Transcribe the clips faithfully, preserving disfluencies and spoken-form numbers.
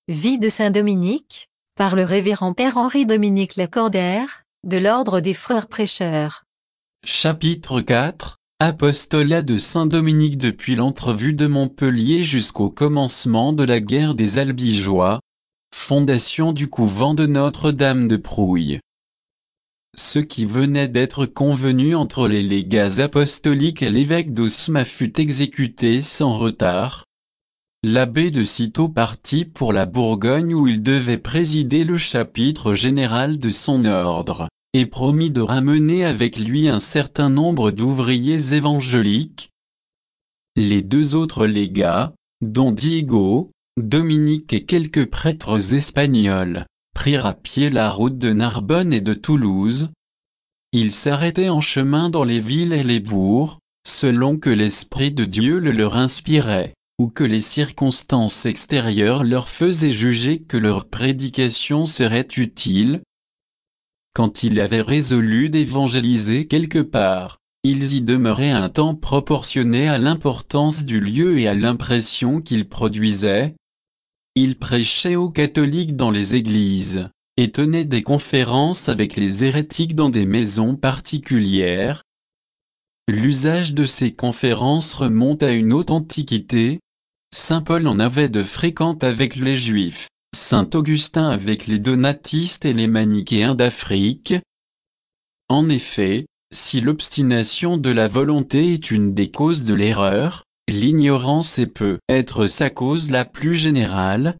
Vie de saint Dominique, par le révérend Père Henri-Dominique Lacordaire, de l'Ordre des Frères Prêcheurs. Chapitre quatre, Apostolat de saint Dominique depuis l'entrevue de Montpellier jusqu'au commencement de la guerre des Albigeois. Fondation du couvent de Notre-Dame de Prouille. Ce qui venait d'être convenu entre les légats apostoliques et l'évêque d'Osma fut exécuté sans retard. L'abbé de Cîteaux partit pour la Bourgogne où il devait présider le chapitre général de son ordre, et promit de ramener avec lui un certain nombre d'ouvriers évangéliques. Les deux autres légats, dont Diego, Dominique et quelques prêtres espagnols, prirent à pied la route de Narbonne et de Toulouse. Ils s'arrêtaient en chemin dans les villes et les bourgs, selon que l'Esprit de Dieu le leur inspirait, ou que les circonstances extérieures leur faisaient juger que leur prédication serait utile. Quand ils avaient résolu d'évangéliser quelque part, ils y demeuraient un temps proportionné à l'importance du lieu et à l'impression qu'il produisait. Ils prêchaient aux catholiques dans les églises, et tenaient des conférences avec les hérétiques dans des maisons particulières. L'usage de ces conférences remonte à une haute antiquité. Saint Paul en avait de fréquentes avec les Juifs, saint Augustin avec les donatistes et les manichéens d'Afrique. En effet, si l'obstination de la volonté est une des causes de l'erreur, l'ignorance peut être sa cause la plus générale.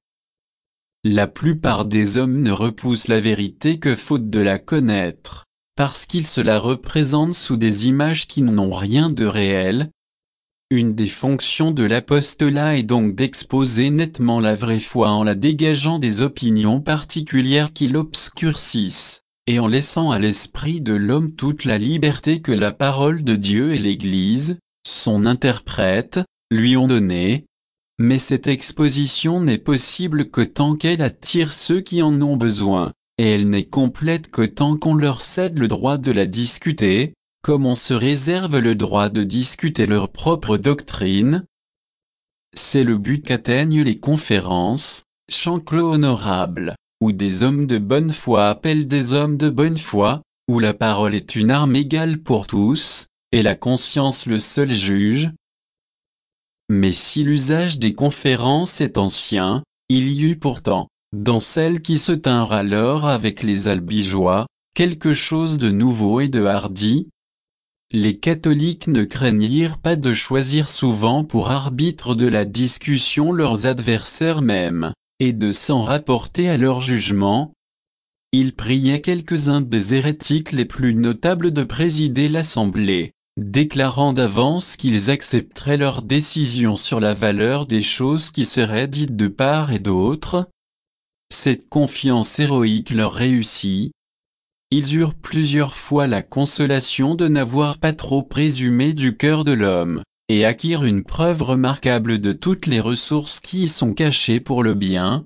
La plupart des hommes ne repoussent la vérité que faute de la connaître, parce qu'ils se la représentent sous des images qui n'ont rien de réel. Une des fonctions de l'apostolat est donc d'exposer nettement la vraie foi en la dégageant des opinions particulières qui l'obscurcissent, et en laissant à l'esprit de l'homme toute la liberté que la parole de Dieu et l'Église, son interprète, lui ont donnée. Mais cette exposition n'est possible que tant qu'elle attire ceux qui en ont besoin, et elle n'est complète que tant qu'on leur cède le droit de la discuter, comme on se réserve le droit de discuter leur propre doctrine. C'est le but qu'atteignent les conférences, champ clos honorable, où des hommes de bonne foi appellent des hommes de bonne foi, où la parole est une arme égale pour tous, et la conscience le seul juge. Mais si l'usage des conférences est ancien, il y eut pourtant, dans celles qui se tinrent alors avec les Albigeois, quelque chose de nouveau et de hardi. Les catholiques ne craignirent pas de choisir souvent pour arbitre de la discussion leurs adversaires mêmes, et de s'en rapporter à leur jugement. Ils priaient quelques-uns des hérétiques les plus notables de présider l'assemblée, déclarant d'avance qu'ils accepteraient leur décision sur la valeur des choses qui seraient dites de part et d'autre. Cette confiance héroïque leur réussit. Ils eurent plusieurs fois la consolation de n'avoir pas trop présumé du cœur de l'homme, et acquirent une preuve remarquable de toutes les ressources qui y sont cachées pour le bien.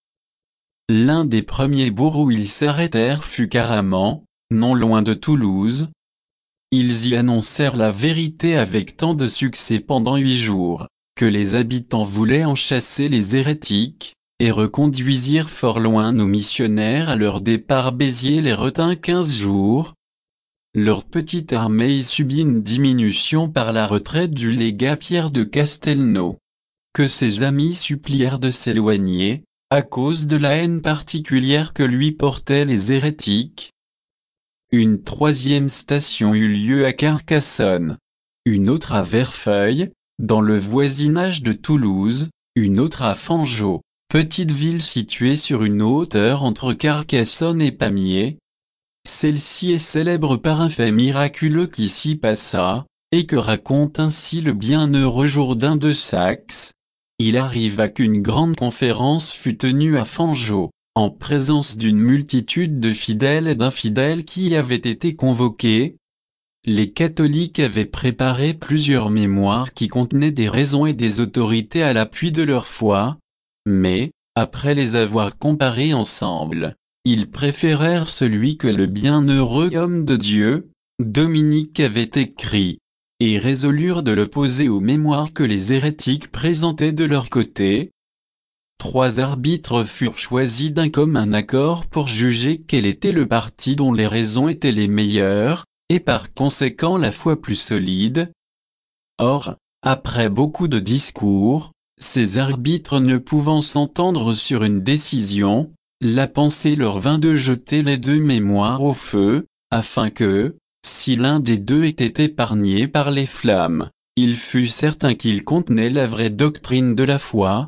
L'un des premiers bourgs où ils s'arrêtèrent fut Caraman, non loin de Toulouse. Ils y annoncèrent la vérité avec tant de succès pendant huit jours, que les habitants voulaient en chasser les hérétiques, et reconduisirent fort loin nos missionnaires. À leur départ, Béziers les retint quinze jours. Leur petite armée y subit une diminution par la retraite du légat Pierre de Castelnau, que ses amis supplièrent de s'éloigner, à cause de la haine particulière que lui portaient les hérétiques. Une troisième station eut lieu à Carcassonne, une autre à Verfeuille, dans le voisinage de Toulouse, une autre à Fangeau, petite ville située sur une hauteur entre Carcassonne et Pamiers. Celle-ci est célèbre par un fait miraculeux qui s'y passa, et que raconte ainsi le bienheureux Jourdain de Saxe. Il arriva qu'une grande conférence fut tenue à Fangeau, en présence d'une multitude de fidèles et d'infidèles qui y avaient été convoqués. Les catholiques avaient préparé plusieurs mémoires qui contenaient des raisons et des autorités à l'appui de leur foi. Mais, après les avoir comparés ensemble, ils préférèrent celui que le bienheureux homme de Dieu, Dominique, avait écrit, et résolurent de l'opposer aux mémoires que les hérétiques présentaient de leur côté. Trois arbitres furent choisis d'un commun accord pour juger quel était le parti dont les raisons étaient les meilleures, et par conséquent la foi plus solide. Or, après beaucoup de discours, ces arbitres ne pouvant s'entendre sur une décision, la pensée leur vint de jeter les deux mémoires au feu, afin que, si l'un des deux était épargné par les flammes, il fût certain qu'il contenait la vraie doctrine de la foi.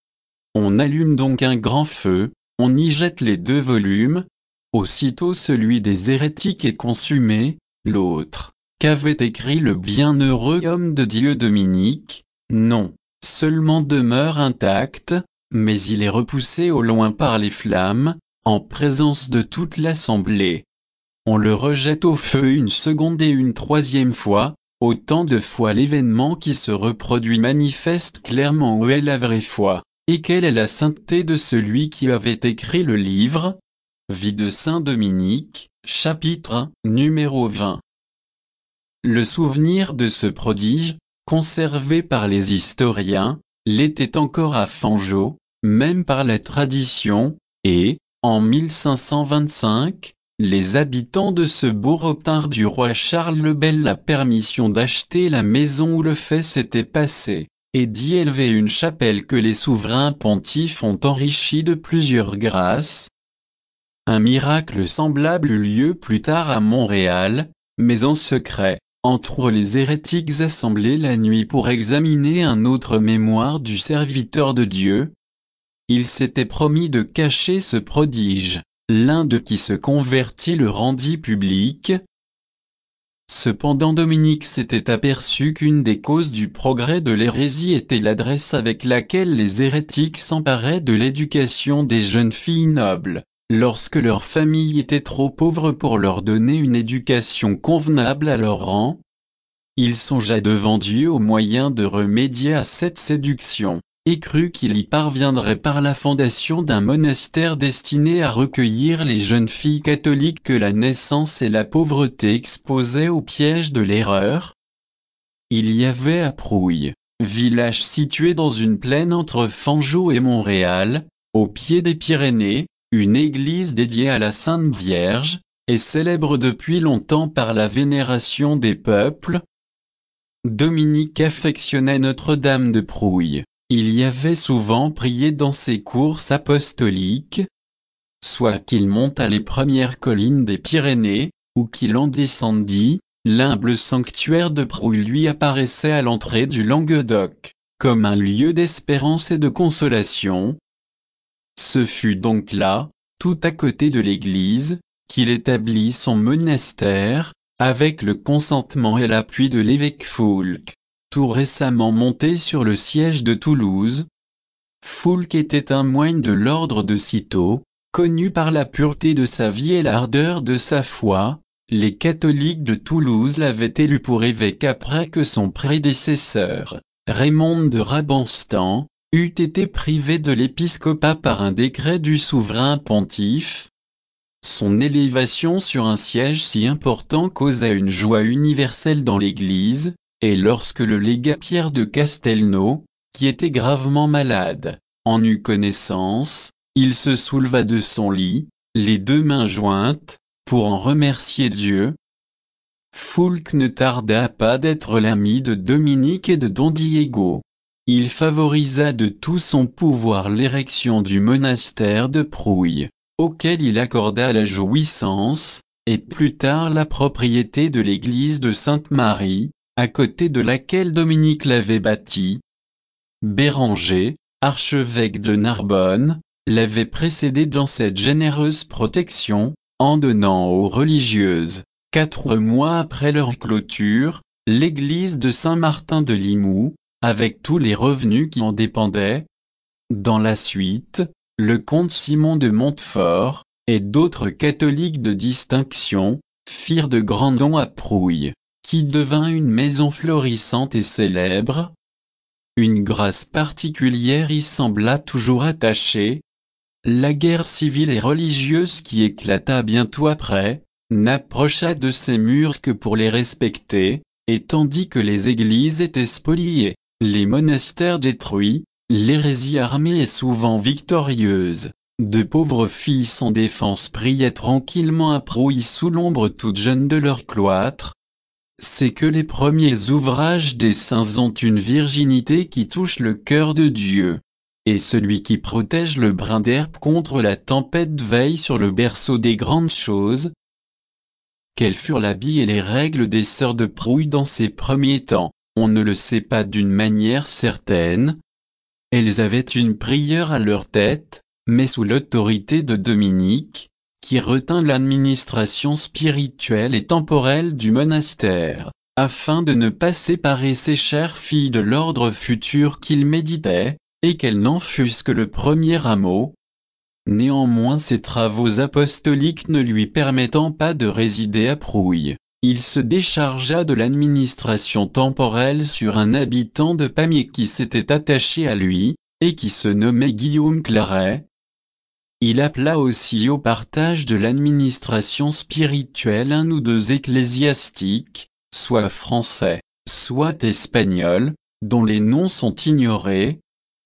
On allume donc un grand feu, on y jette les deux volumes. Aussitôt celui des hérétiques est consumé, l'autre, qu'avait écrit le bienheureux homme de Dieu Dominique, non seulement demeure intact, mais il est repoussé au loin par les flammes, en présence de toute l'assemblée. On le rejette au feu une seconde et une troisième fois, autant de fois l'événement qui se reproduit manifeste clairement où est la vraie foi, et quelle est la sainteté de celui qui avait écrit le livre. Vie de Saint Dominique, chapitre un, numéro vingt. Le souvenir de ce prodige, conservé par les historiens, l'était encore à Fanjeaux, même par la tradition, et, en mille cinq cent vingt-cinq, les habitants de ce bourg obtinrent du roi Charles le Bel la permission d'acheter la maison où le fait s'était passé, et d'y élever une chapelle que les souverains pontifes ont enrichie de plusieurs grâces. Un miracle semblable eut lieu plus tard à Montréal, mais en secret, entre les hérétiques assemblés la nuit pour examiner un autre mémoire du serviteur de Dieu. Il s'était promis de cacher ce prodige, l'un d'eux qui se convertit le rendit public. Cependant Dominique s'était aperçu qu'une des causes du progrès de l'hérésie était l'adresse avec laquelle les hérétiques s'emparaient de l'éducation des jeunes filles nobles, lorsque leur famille était trop pauvre pour leur donner une éducation convenable à leur rang. Il songea devant Dieu au moyen de remédier à cette séduction, et crut qu'il y parviendrait par la fondation d'un monastère destiné à recueillir les jeunes filles catholiques que la naissance et la pauvreté exposaient au piège de l'erreur. Il y avait à Prouille, village situé dans une plaine entre Fanjeaux et Montréal, au pied des Pyrénées, une église dédiée à la Sainte Vierge, et célèbre depuis longtemps par la vénération des peuples. Dominique affectionnait Notre-Dame de Prouille. Il y avait souvent prié dans ses courses apostoliques. Soit qu'il montât les premières collines des Pyrénées, ou qu'il en descendît, l'humble sanctuaire de Prouille lui apparaissait à l'entrée du Languedoc, comme un lieu d'espérance et de consolation. Ce fut donc là, tout à côté de l'église, qu'il établit son monastère, avec le consentement et l'appui de l'évêque Foulques, tout récemment monté sur le siège de Toulouse. Foulques était un moine de l'ordre de Cîteaux, connu par la pureté de sa vie et l'ardeur de sa foi. Les catholiques de Toulouse l'avaient élu pour évêque après que son prédécesseur, Raymond de Rabanstan, eût été privé de l'épiscopat par un décret du souverain pontife. Son élévation sur un siège si important causa une joie universelle dans l'Église, et lorsque le légat Pierre de Castelnau, qui était gravement malade, en eut connaissance, il se souleva de son lit, les deux mains jointes, pour en remercier Dieu. Foulques ne tarda pas d'être l'ami de Dominique et de Don Diego. Il favorisa de tout son pouvoir l'érection du monastère de Prouille, auquel il accorda la jouissance, et plus tard la propriété de l'église de Sainte-Marie, à côté de laquelle Dominique l'avait bâtie. Béranger, archevêque de Narbonne, l'avait précédé dans cette généreuse protection, en donnant aux religieuses, quatre mois après leur clôture, l'église de Saint-Martin de Limoux, avec tous les revenus qui en dépendaient. Dans la suite, le comte Simon de Montfort, et d'autres catholiques de distinction, firent de grands dons à Prouille, qui devint une maison florissante et célèbre. Une grâce particulière y sembla toujours attachée. La guerre civile et religieuse qui éclata bientôt après, n'approcha de ces murs que pour les respecter, et tandis que les églises étaient spoliées, les monastères détruits, L'hérésie armée est souvent victorieuse. De pauvres filles sans défense priaient tranquillement à Prouille sous l'ombre toute jeune de leur cloître. C'est que les premiers ouvrages des saints ont une virginité qui touche le cœur de Dieu. Et celui qui protège le brin d'herbe contre la tempête veille sur le berceau des grandes choses. Quels furent l'habit et les règles des sœurs de Prouille dans ces premiers temps, on ne le sait pas d'une manière certaine. Elles avaient une prieure à leur tête, mais sous l'autorité de Dominique, qui retint l'administration spirituelle et temporelle du monastère, afin de ne pas séparer ces chères filles de l'ordre futur qu'il méditait, et qu'elles n'en fussent que le premier rameau. Néanmoins ses travaux apostoliques ne lui permettant pas de résider à Prouille, il se déchargea de l'administration temporelle sur un habitant de Pamiers qui s'était attaché à lui, et qui se nommait Guillaume Claret. Il appela aussi au partage de l'administration spirituelle un ou deux ecclésiastiques, soit français, soit espagnols, dont les noms sont ignorés.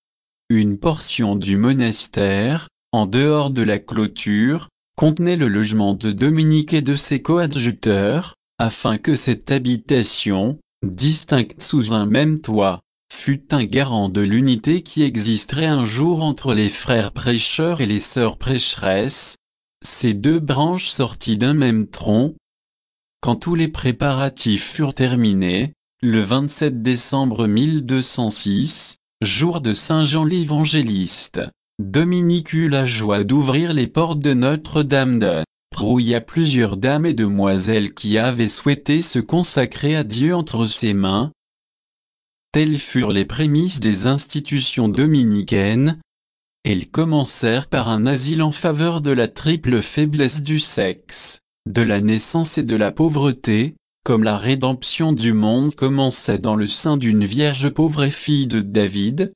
Une portion du monastère, en dehors de la clôture, contenait le logement de Dominique et de ses coadjuteurs, afin que cette habitation, distincte sous un même toit, fût un garant de l'unité qui existerait un jour entre les frères prêcheurs et les sœurs prêcheresses, ces deux branches sorties d'un même tronc. Quand tous les préparatifs furent terminés, le vingt-sept décembre mille deux cent six, jour de Saint Jean l'Évangéliste, Dominique eut la joie d'ouvrir les portes de Notre-Dame de Prouille à plusieurs dames et demoiselles qui avaient souhaité se consacrer à Dieu entre ses mains. Telles furent les prémices des institutions dominicaines. Elles commencèrent par un asile en faveur de la triple faiblesse du sexe, de la naissance et de la pauvreté, comme la rédemption du monde commençait dans le sein d'une vierge pauvre et fille de David.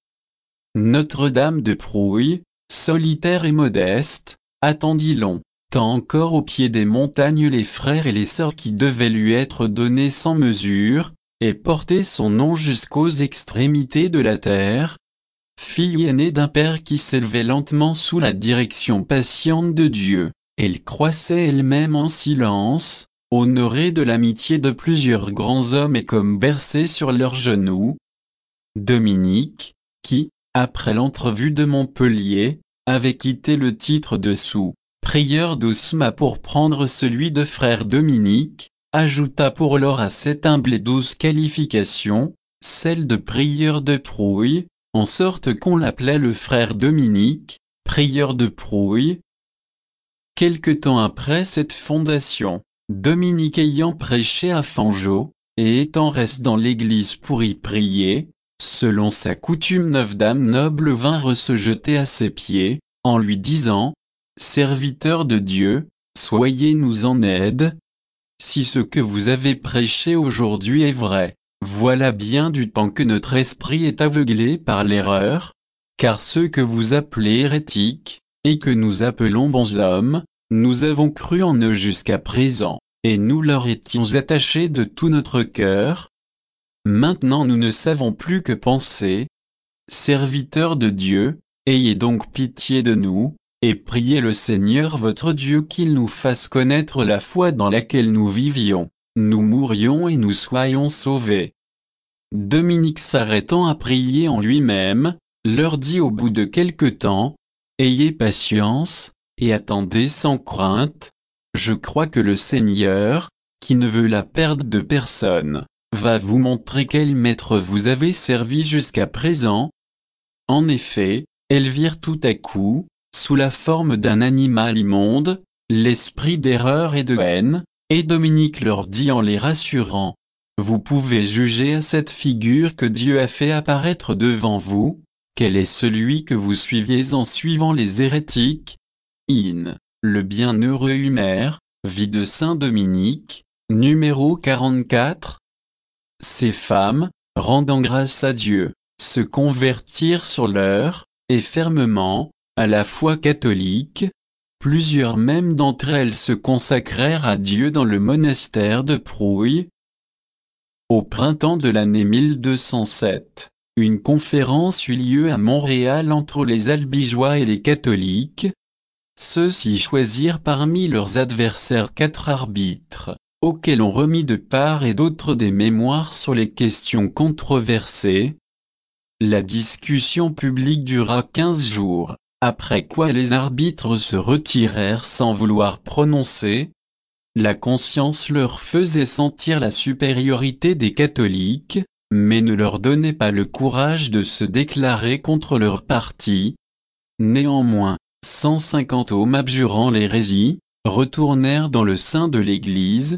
Notre-Dame de Prouille, solitaire et modeste, attendit longtemps encore au pied des montagnes les frères et les sœurs qui devaient lui être donnés sans mesure, et porter son nom jusqu'aux extrémités de la terre. Fille aînée d'un père qui s'élevait lentement sous la direction patiente de Dieu, elle croissait elle-même en silence, honorée de l'amitié de plusieurs grands hommes et comme bercée sur leurs genoux. Dominique, qui, après l'entrevue de Montpellier, avait quitté le titre de sous-prieur d'Osma pour prendre celui de frère Dominique, ajouta pour lors à cette humble et douce qualification, celle de prieur de Prouille, en sorte qu'on l'appelait le frère Dominique, prieur de Prouille. Quelque temps après cette fondation, Dominique ayant prêché à Fangeau, et étant resté dans l'église pour y prier, selon sa coutume neuf dames nobles vinrent se jeter à ses pieds, en lui disant « Serviteur de Dieu, soyez-nous en aide. Si ce que vous avez prêché aujourd'hui est vrai, voilà bien du temps que notre esprit est aveuglé par l'erreur, car ceux que vous appelez hérétiques, et que nous appelons bons hommes, nous avons cru en eux jusqu'à présent, et nous leur étions attachés de tout notre cœur. Maintenant nous ne savons plus que penser. Serviteurs de Dieu, ayez donc pitié de nous, et priez le Seigneur votre Dieu qu'il nous fasse connaître la foi dans laquelle nous vivions, nous mourions et nous soyons sauvés. » Dominique s'arrêtant à prier en lui-même, leur dit au bout de quelque temps, « Ayez patience, et attendez sans crainte. Je crois que le Seigneur, qui ne veut la perte de personne, va vous montrer quel maître vous avez servi jusqu'à présent. » En effet, elles virent tout à coup, sous la forme d'un animal immonde, l'esprit d'erreur et de haine, et Dominique leur dit en les rassurant, « Vous pouvez juger à cette figure que Dieu a fait apparaître devant vous, quel est celui que vous suiviez en suivant les hérétiques. In, le bienheureux Humer, vie de Saint Dominique, numéro quarante-quatre. Ces femmes, rendant grâce à Dieu, se convertirent sur l'heure, et fermement, à la foi catholique. Plusieurs même d'entre elles se consacrèrent à Dieu dans le monastère de Prouille. Au printemps de l'année mille deux cent sept, Une conférence eut lieu à Montréal entre les albigeois et les catholiques. Ceux-ci choisirent parmi leurs adversaires quatre arbitres, auxquels on remit de part et d'autre des mémoires sur les questions controversées. La discussion publique dura quinze jours, après quoi les arbitres se retirèrent sans vouloir prononcer. La conscience leur faisait sentir la supériorité des catholiques, mais ne leur donnait pas le courage de se déclarer contre leur parti. Néanmoins, cent cinquante hommes abjurant l'hérésie, retournèrent dans le sein de l'Église.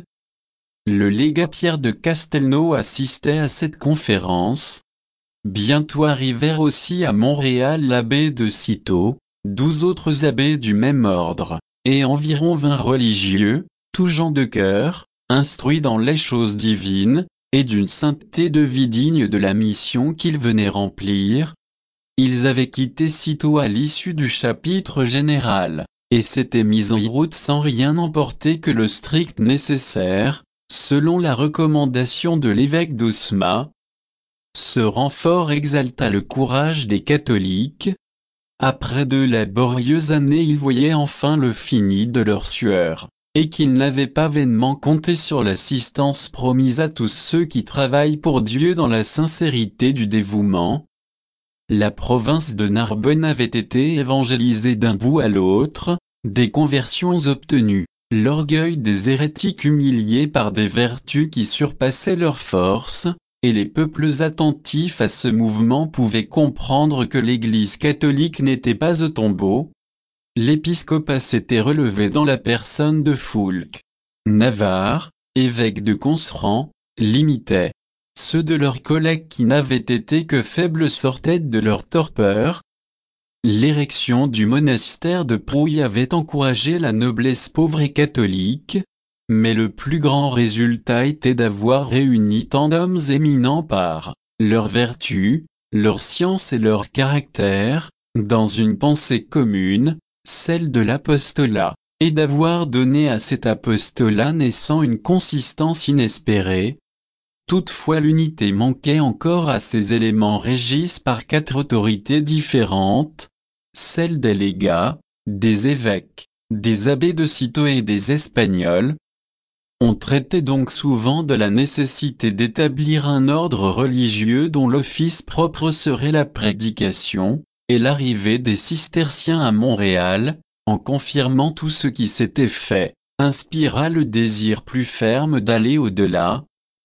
Le légat Pierre de Castelnau assistait à cette conférence. Bientôt arrivèrent aussi à Montréal l'abbé de Cîteaux, douze autres abbés du même ordre, et environ vingt religieux, tous gens de cœur, instruits dans les choses divines, et d'une sainteté de vie digne de la mission qu'ils venaient remplir. Ils avaient quitté Cîteaux à l'issue du chapitre général, et s'étaient mis en route sans rien emporter que le strict nécessaire, selon la recommandation de l'évêque d'Osma. Ce renfort exalta le courage des catholiques. Après de laborieuses années, ils voyaient enfin le fini de leur sueur, et qu'ils n'avaient pas vainement compté sur l'assistance promise à tous ceux qui travaillent pour Dieu dans la sincérité du dévouement. La province de Narbonne avait été évangélisée d'un bout à l'autre, des conversions obtenues, l'orgueil des hérétiques humiliés par des vertus qui surpassaient leurs forces, et les peuples attentifs à ce mouvement pouvaient comprendre que l'Église catholique n'était pas au tombeau. L'épiscopat s'était relevé dans la personne de Foulques. Navarre, évêque de Conserrant, l'imitait. Ceux de leurs collègues qui n'avaient été que faibles sortaient de leur torpeur. L'érection du monastère de Prouille avait encouragé la noblesse pauvre et catholique, mais le plus grand résultat était d'avoir réuni tant d'hommes éminents par leur vertu, leur science et leur caractère, dans une pensée commune, celle de l'apostolat, et d'avoir donné à cet apostolat naissant une consistance inespérée. Toutefois l'unité manquait encore à ces éléments régis par quatre autorités différentes, celle des légats, des évêques, des abbés de Cîteaux et des Espagnols. On traitait donc souvent de la nécessité d'établir un ordre religieux dont l'office propre serait la prédication, et l'arrivée des cisterciens à Montréal, en confirmant tout ce qui s'était fait, inspira le désir plus ferme d'aller au-delà.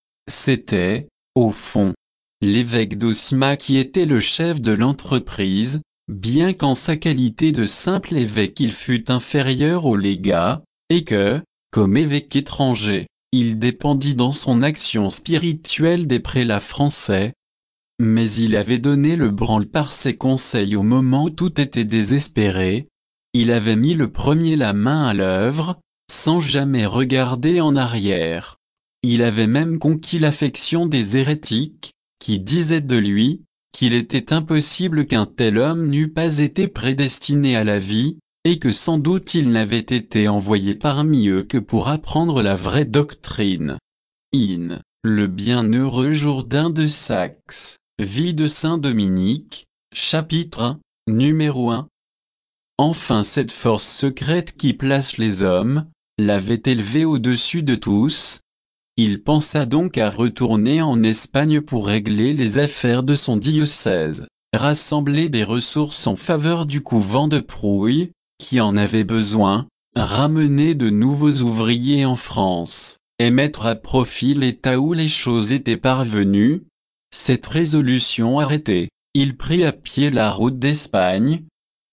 C'était, au fond, l'évêque d'Osma qui était le chef de l'entreprise, bien qu'en sa qualité de simple évêque il fût inférieur au légat, et que, comme évêque étranger, il dépendit dans son action spirituelle des prélats français. Mais il avait donné le branle par ses conseils au moment où tout était désespéré. Il avait mis le premier la main à l'œuvre, sans jamais regarder en arrière. Il avait même conquis l'affection des hérétiques, qui disaient de lui, qu'il était impossible qu'un tel homme n'eût pas été prédestiné à la vie, et que sans doute il n'avait été envoyé parmi eux que pour apprendre la vraie doctrine. In, le bienheureux Jourdain de Saxe, Vie de Saint Dominique, chapitre un, numéro un. Enfin cette force secrète qui place les hommes, l'avait élevé au-dessus de tous. Il pensa donc à retourner en Espagne pour régler les affaires de son diocèse, rassembler des ressources en faveur du couvent de Prouille, qui en avait besoin, ramener de nouveaux ouvriers en France, et mettre à profit l'état où les choses étaient parvenues. Cette résolution arrêtée, il prit à pied la route d'Espagne.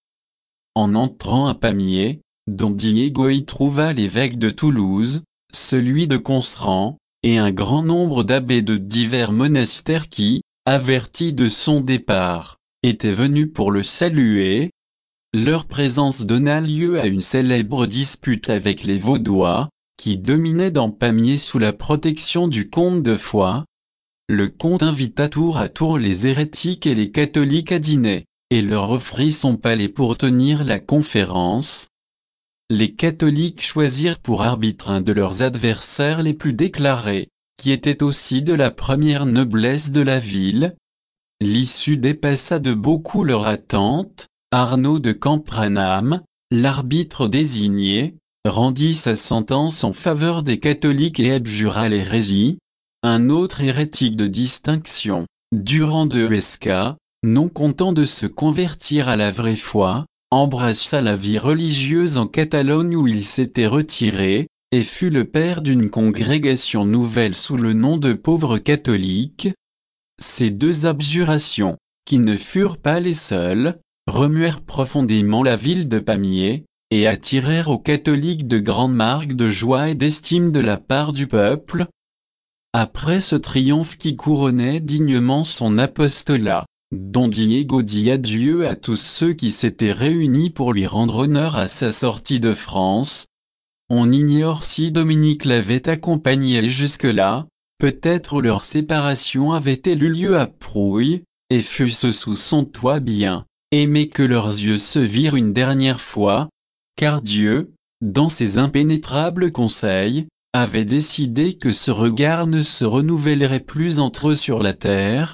En entrant à Pamiers, Don Diego y trouva l'évêque de Toulouse, celui de Conserrant, et un grand nombre d'abbés de divers monastères qui, avertis de son départ, étaient venus pour le saluer. Leur présence donna lieu à une célèbre dispute avec les Vaudois, qui dominaient dans Pamiers sous la protection du comte de Foix. Le comte invita tour à tour les hérétiques et les catholiques à dîner, et leur offrit son palais pour tenir la conférence. Les catholiques choisirent pour arbitre un de leurs adversaires les plus déclarés, qui était aussi de la première noblesse de la ville. L'issue dépassa de beaucoup leur attente. Arnaud de Campranham, l'arbitre désigné, rendit sa sentence en faveur des catholiques et abjura l'hérésie. Un autre hérétique de distinction, Durand de Esca, non content de se convertir à la vraie foi, embrassa la vie religieuse en Catalogne où il s'était retiré, et fut le père d'une congrégation nouvelle sous le nom de Pauvres catholiques. Ces deux abjurations, qui ne furent pas les seules, remuèrent profondément la ville de Pamiers, et attirèrent aux catholiques de grandes marques de joie et d'estime de la part du peuple. Après ce triomphe qui couronnait dignement son apostolat, Don Diego dit adieu à tous ceux qui s'étaient réunis pour lui rendre honneur à sa sortie de France. On ignore si Dominique l'avait accompagné jusque-là, peut-être leur séparation avait-elle eu lieu à Prouille, et fut-ce sous son toit bien aimé que leurs yeux se virent une dernière fois, car Dieu, dans ses impénétrables conseils, avait décidé que ce regard ne se renouvellerait plus entre eux sur la terre.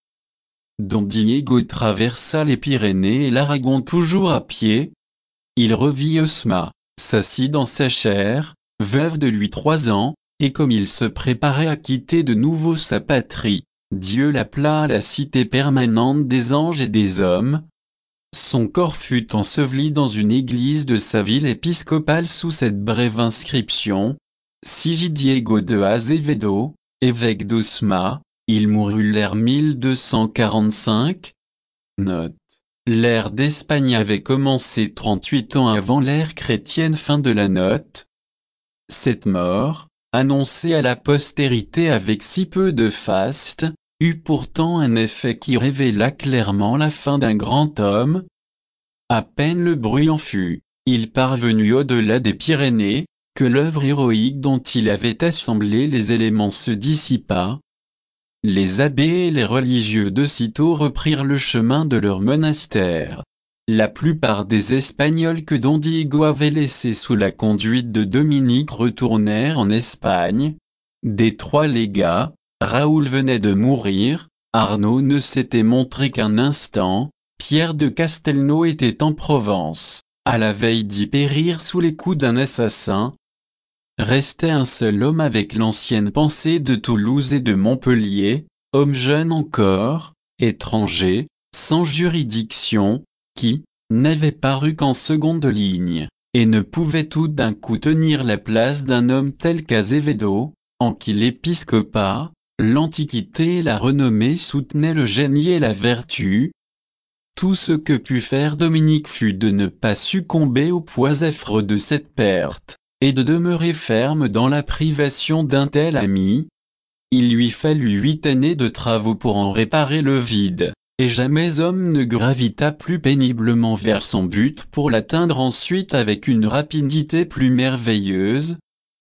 Don Diego traversa les Pyrénées et l'Aragon toujours à pied. Il revit Osma, s'assit dans sa chaire, veuve de lui trois ans, et comme il se préparait à quitter de nouveau sa patrie, Dieu l'appela à la cité permanente des anges et des hommes. Son corps fut enseveli dans une église de sa ville épiscopale sous cette brève inscription: Sigi Diego de Azevedo, évêque d'Osma, il mourut l'ère mille deux cent quarante-cinq. Note. L'ère d'Espagne avait commencé trente-huit ans avant l'ère chrétienne. Fin de la note. Cette mort, annoncée à la postérité avec si peu de faste, eut pourtant un effet qui révéla clairement la fin d'un grand homme. À peine le bruit en fut, il parvenu au-delà des Pyrénées, que l'œuvre héroïque dont il avait assemblé les éléments se dissipa. Les abbés et les religieux de sitôt reprirent le chemin de leur monastère. La plupart des Espagnols que Don Diego avait laissés sous la conduite de Dominique retournèrent en Espagne. Des trois légats, Raoul venait de mourir, Arnaud ne s'était montré qu'un instant, Pierre de Castelnau était en Provence, à la veille d'y périr sous les coups d'un assassin. Restait un seul homme avec l'ancienne pensée de Toulouse et de Montpellier, homme jeune encore, étranger, sans juridiction, qui n'avait paru qu'en seconde ligne, et ne pouvait tout d'un coup tenir la place d'un homme tel qu'Azevedo, en qui l'épiscopat, l'antiquité et la renommée soutenaient le génie et la vertu. Tout ce que put faire Dominique fut de ne pas succomber au poids affreux de cette perte, et de demeurer ferme dans la privation d'un tel ami. Il lui fallut huit années de travaux pour en réparer le vide, et jamais homme ne gravita plus péniblement vers son but pour l'atteindre ensuite avec une rapidité plus merveilleuse.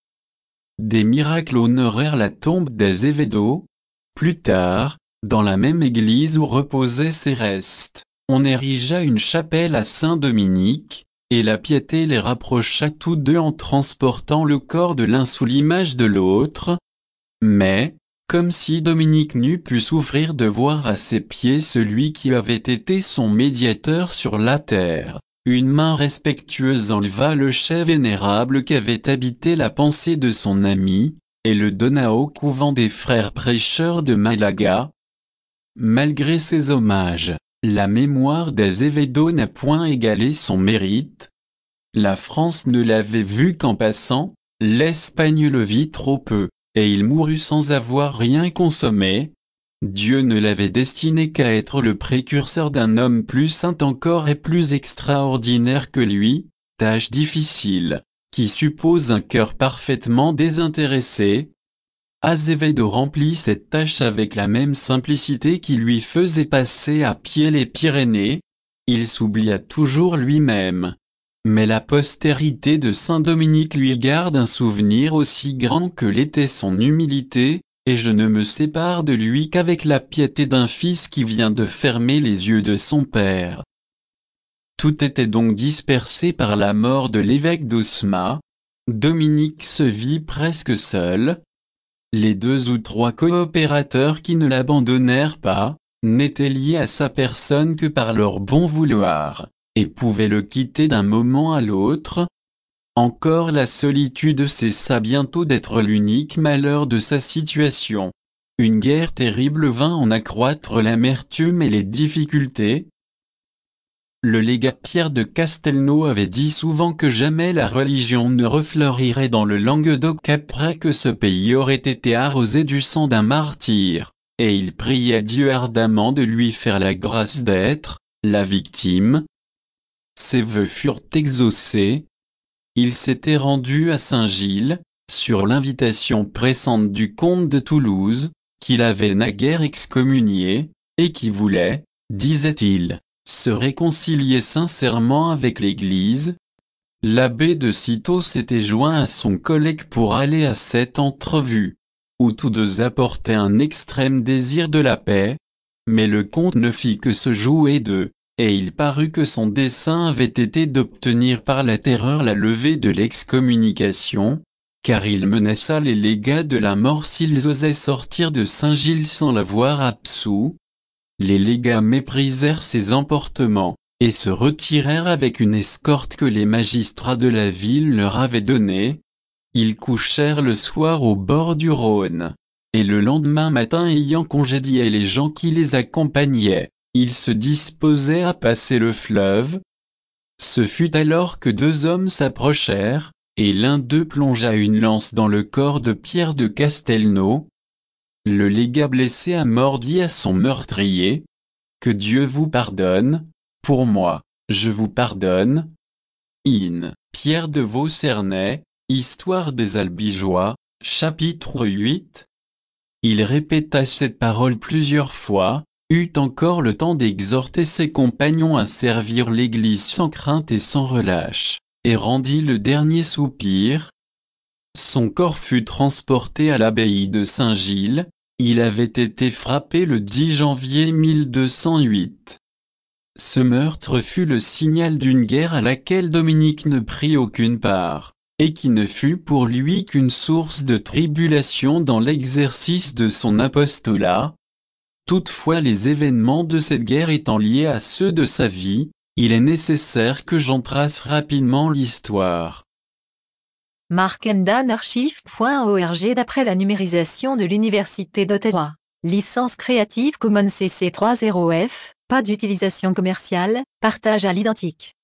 Des miracles honorèrent la tombe d'Azevedo. Plus tard, dans la même église où reposaient ses restes, on érigea une chapelle à Saint-Dominique, et la piété les rapprocha tous deux en transportant le corps de l'un sous l'image de l'autre. Mais, comme si Dominique n'eût pu souffrir de voir à ses pieds celui qui avait été son médiateur sur la terre, une main respectueuse enleva le chai vénérable qu'avait habité la pensée de son ami, et le donna au couvent des frères prêcheurs de Malaga. Malgré ces hommages, la mémoire d'Azevedo n'a point égalé son mérite. La France ne l'avait vu qu'en passant, l'Espagne le vit trop peu, et il mourut sans avoir rien consommé. Dieu ne l'avait destiné qu'à être le précurseur d'un homme plus saint encore et plus extraordinaire que lui, tâche difficile, qui suppose un cœur parfaitement désintéressé. Azevedo remplit cette tâche avec la même simplicité qui lui faisait passer à pied les Pyrénées. Il s'oublia toujours lui-même. Mais la postérité de Saint-Dominique lui garde un souvenir aussi grand que l'était son humilité, et je ne me sépare de lui qu'avec la piété d'un fils qui vient de fermer les yeux de son père. Tout était donc dispersé par la mort de l'évêque d'Osma. Dominique se vit presque seul. Les deux ou trois coopérateurs qui ne l'abandonnèrent pas, n'étaient liés à sa personne que par leur bon vouloir, et pouvaient le quitter d'un moment à l'autre. Encore la solitude cessa bientôt d'être l'unique malheur de sa situation. Une guerre terrible vint en accroître l'amertume et les difficultés. Le légat Pierre de Castelnau avait dit souvent que jamais la religion ne refleurirait dans le Languedoc après que ce pays aurait été arrosé du sang d'un martyr, et il priait Dieu ardemment de lui faire la grâce d'être la victime. Ses vœux furent exaucés. Il s'était rendu à Saint-Gilles, sur l'invitation pressante du comte de Toulouse, qu'il avait naguère excommunié, et qui voulait, disait-il, se réconcilier sincèrement avec l'Église. L'abbé de Cîteaux s'était joint à son collègue pour aller à cette entrevue, où tous deux apportaient un extrême désir de la paix, mais le comte ne fit que se jouer d'eux, et il parut que son dessein avait été d'obtenir par la terreur la levée de l'excommunication, car il menaça les légats de la mort s'ils osaient sortir de Saint-Gilles sans l'avoir absous. Les légats méprisèrent ces emportements, et se retirèrent avec une escorte que les magistrats de la ville leur avaient donnée. Ils couchèrent le soir au bord du Rhône, et le lendemain matin ayant congédié les gens qui les accompagnaient, ils se disposaient à passer le fleuve. Ce fut alors que deux hommes s'approchèrent, et l'un d'eux plongea une lance dans le corps de Pierre de Castelnau. Le légat blessé a mort dit à son meurtrier: « Que Dieu vous pardonne, pour moi, je vous pardonne. » In Pierre de Vaucernay, Histoire des Albigeois, chapitre huit. Il répéta cette parole plusieurs fois, eut encore le temps d'exhorter ses compagnons à servir l'Église sans crainte et sans relâche, et rendit le dernier soupir. Son corps fut transporté à l'abbaye de Saint-Gilles. Il avait été frappé le dix janvier mille deux cent huit. Ce meurtre fut le signal d'une guerre à laquelle Dominique ne prit aucune part, et qui ne fut pour lui qu'une source de tribulation dans l'exercice de son apostolat. Toutefois, les événements de cette guerre étant liés à ceux de sa vie, il est nécessaire que j'en trace rapidement l'histoire. Markendanarchive point org d'après la numérisation de l'Université d'Ottawa. Licence Creative Commons C C trois point zéro F, pas d'utilisation commerciale, partage à l'identique.